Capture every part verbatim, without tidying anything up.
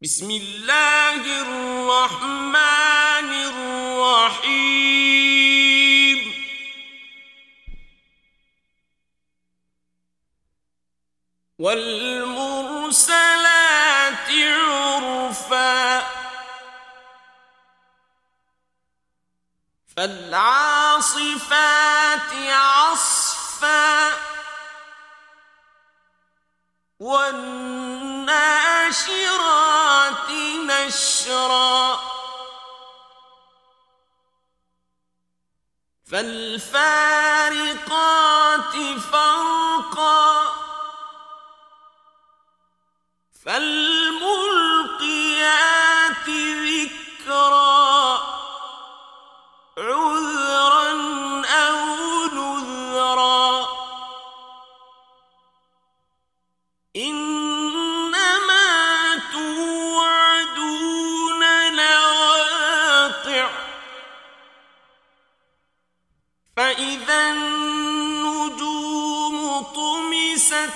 بسم الله الرحمن الرحيم والمرسلات عرفا فالعاصفات عصفا والناشرات نشرا فالفارقات فرقا فالملقيات ذكرا عذرا أو نذرا إنما توعدون لواقع فإذا النجوم طمست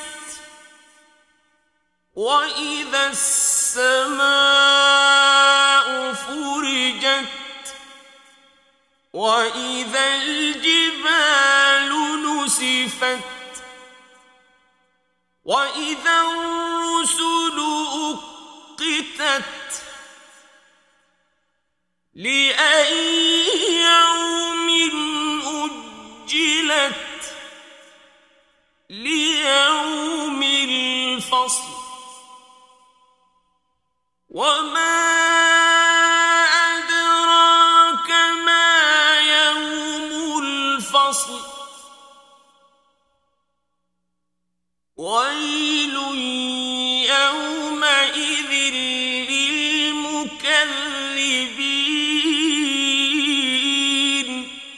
وإذا السماء فرجت وإذا الجبال نسفت وإذا الرسل أقتت لأي يوم أجلت ليوم الفصل وما أدراك ما يوم الفصل ويل يومئذ للمكذبين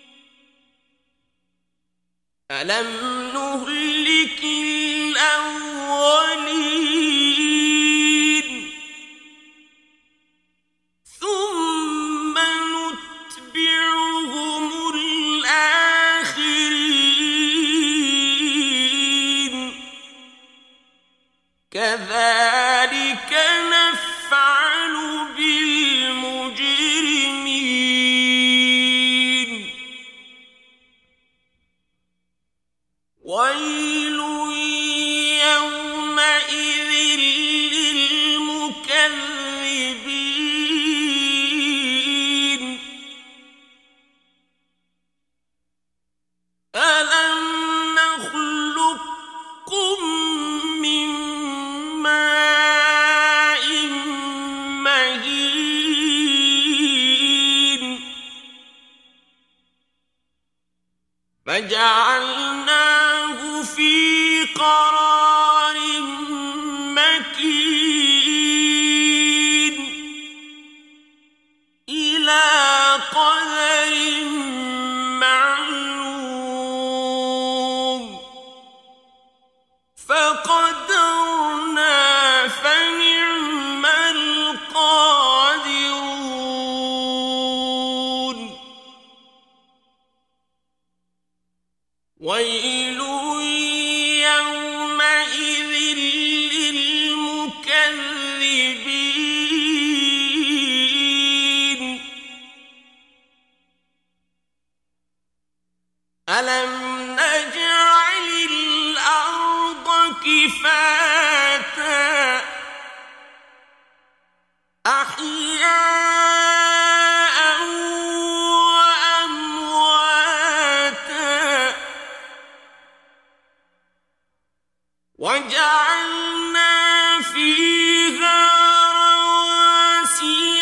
ألم نهلك الأولين ثم نتبعهم الآخرين كذلك نفعل بالمجرمين ويل يومئذ للمكذبين ألم نخلقكم من ماء مهين فجعلناه في قرار مكين إلى قدر معلوم فقدرنا فنعم القادرون ويل يومئذ للمكذبين ألم نجعل الأرض كفاتا أحياء وأمواتا وجعلنا فيها رواسي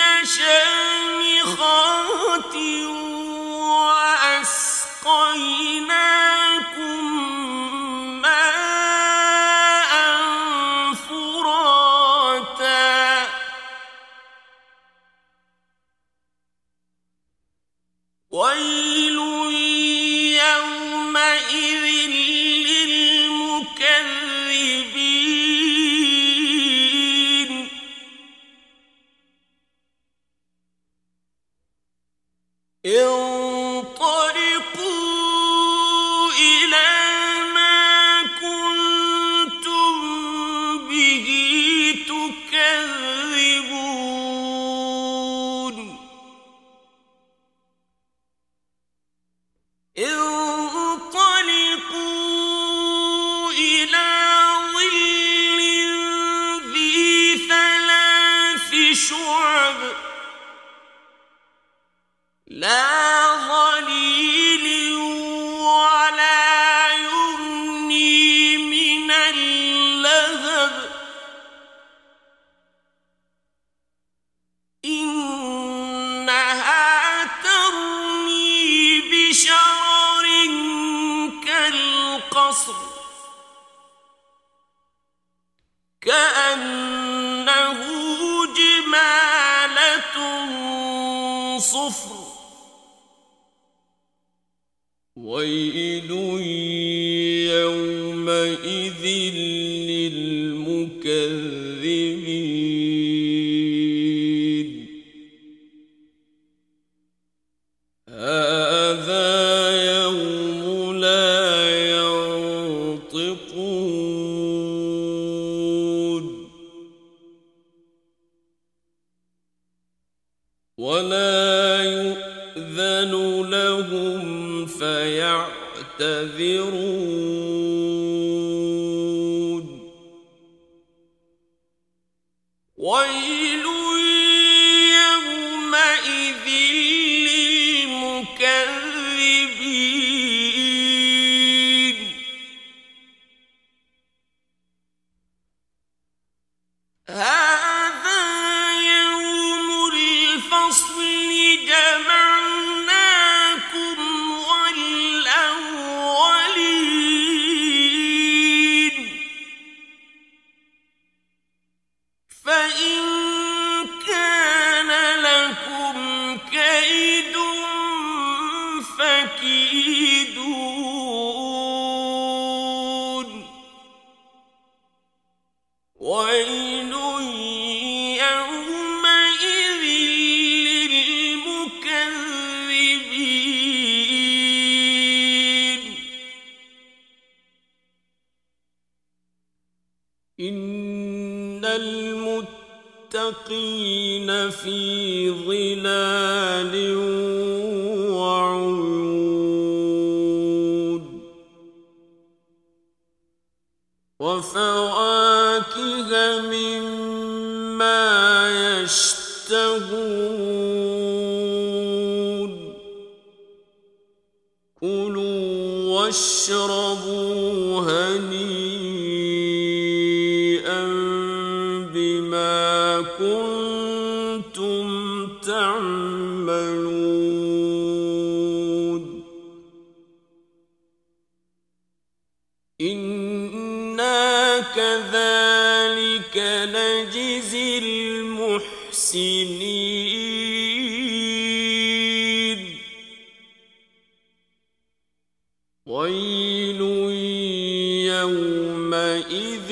شامخات وأسقيناكم ماء فراتا شعب لا ظليل ولا يغني من اللهب إنها ترمي بشرر كالقصر كأنه جمالة صفر ويل يومئذ للمكذبين هذا يوم لا ينطقون ولا يؤذن لهم فيعتذرون ويل يومئذ للمكذبين هذا يوم الفصل جمعناكم والأولين فإن كان لكم كيد فكيدون ويل يومئذ للمكذبين إن المتقين في ظلال وعيون وفواكه مما يشتهون كلوا واشربوا هنيئا بما كنتم تعملون إنا كذلك نجزي المحسنين ويل يومئذ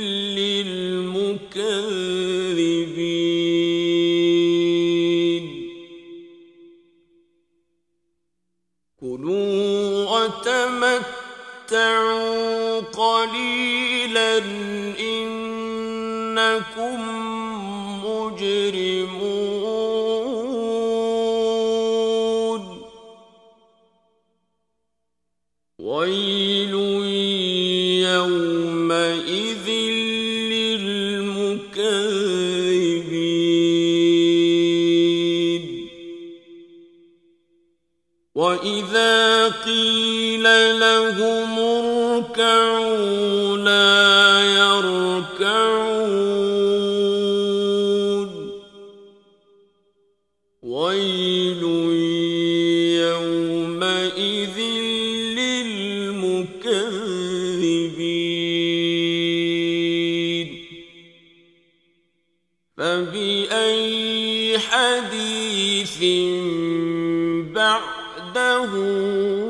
للمكذبين كلوا وتمتعوا قليلا إنكم مجرمون ويل يومئذ للمكذبين وإذا قيل لهم اركعوا لا يركعون ويل يومئذ للمكذبين فبأي حديث بعده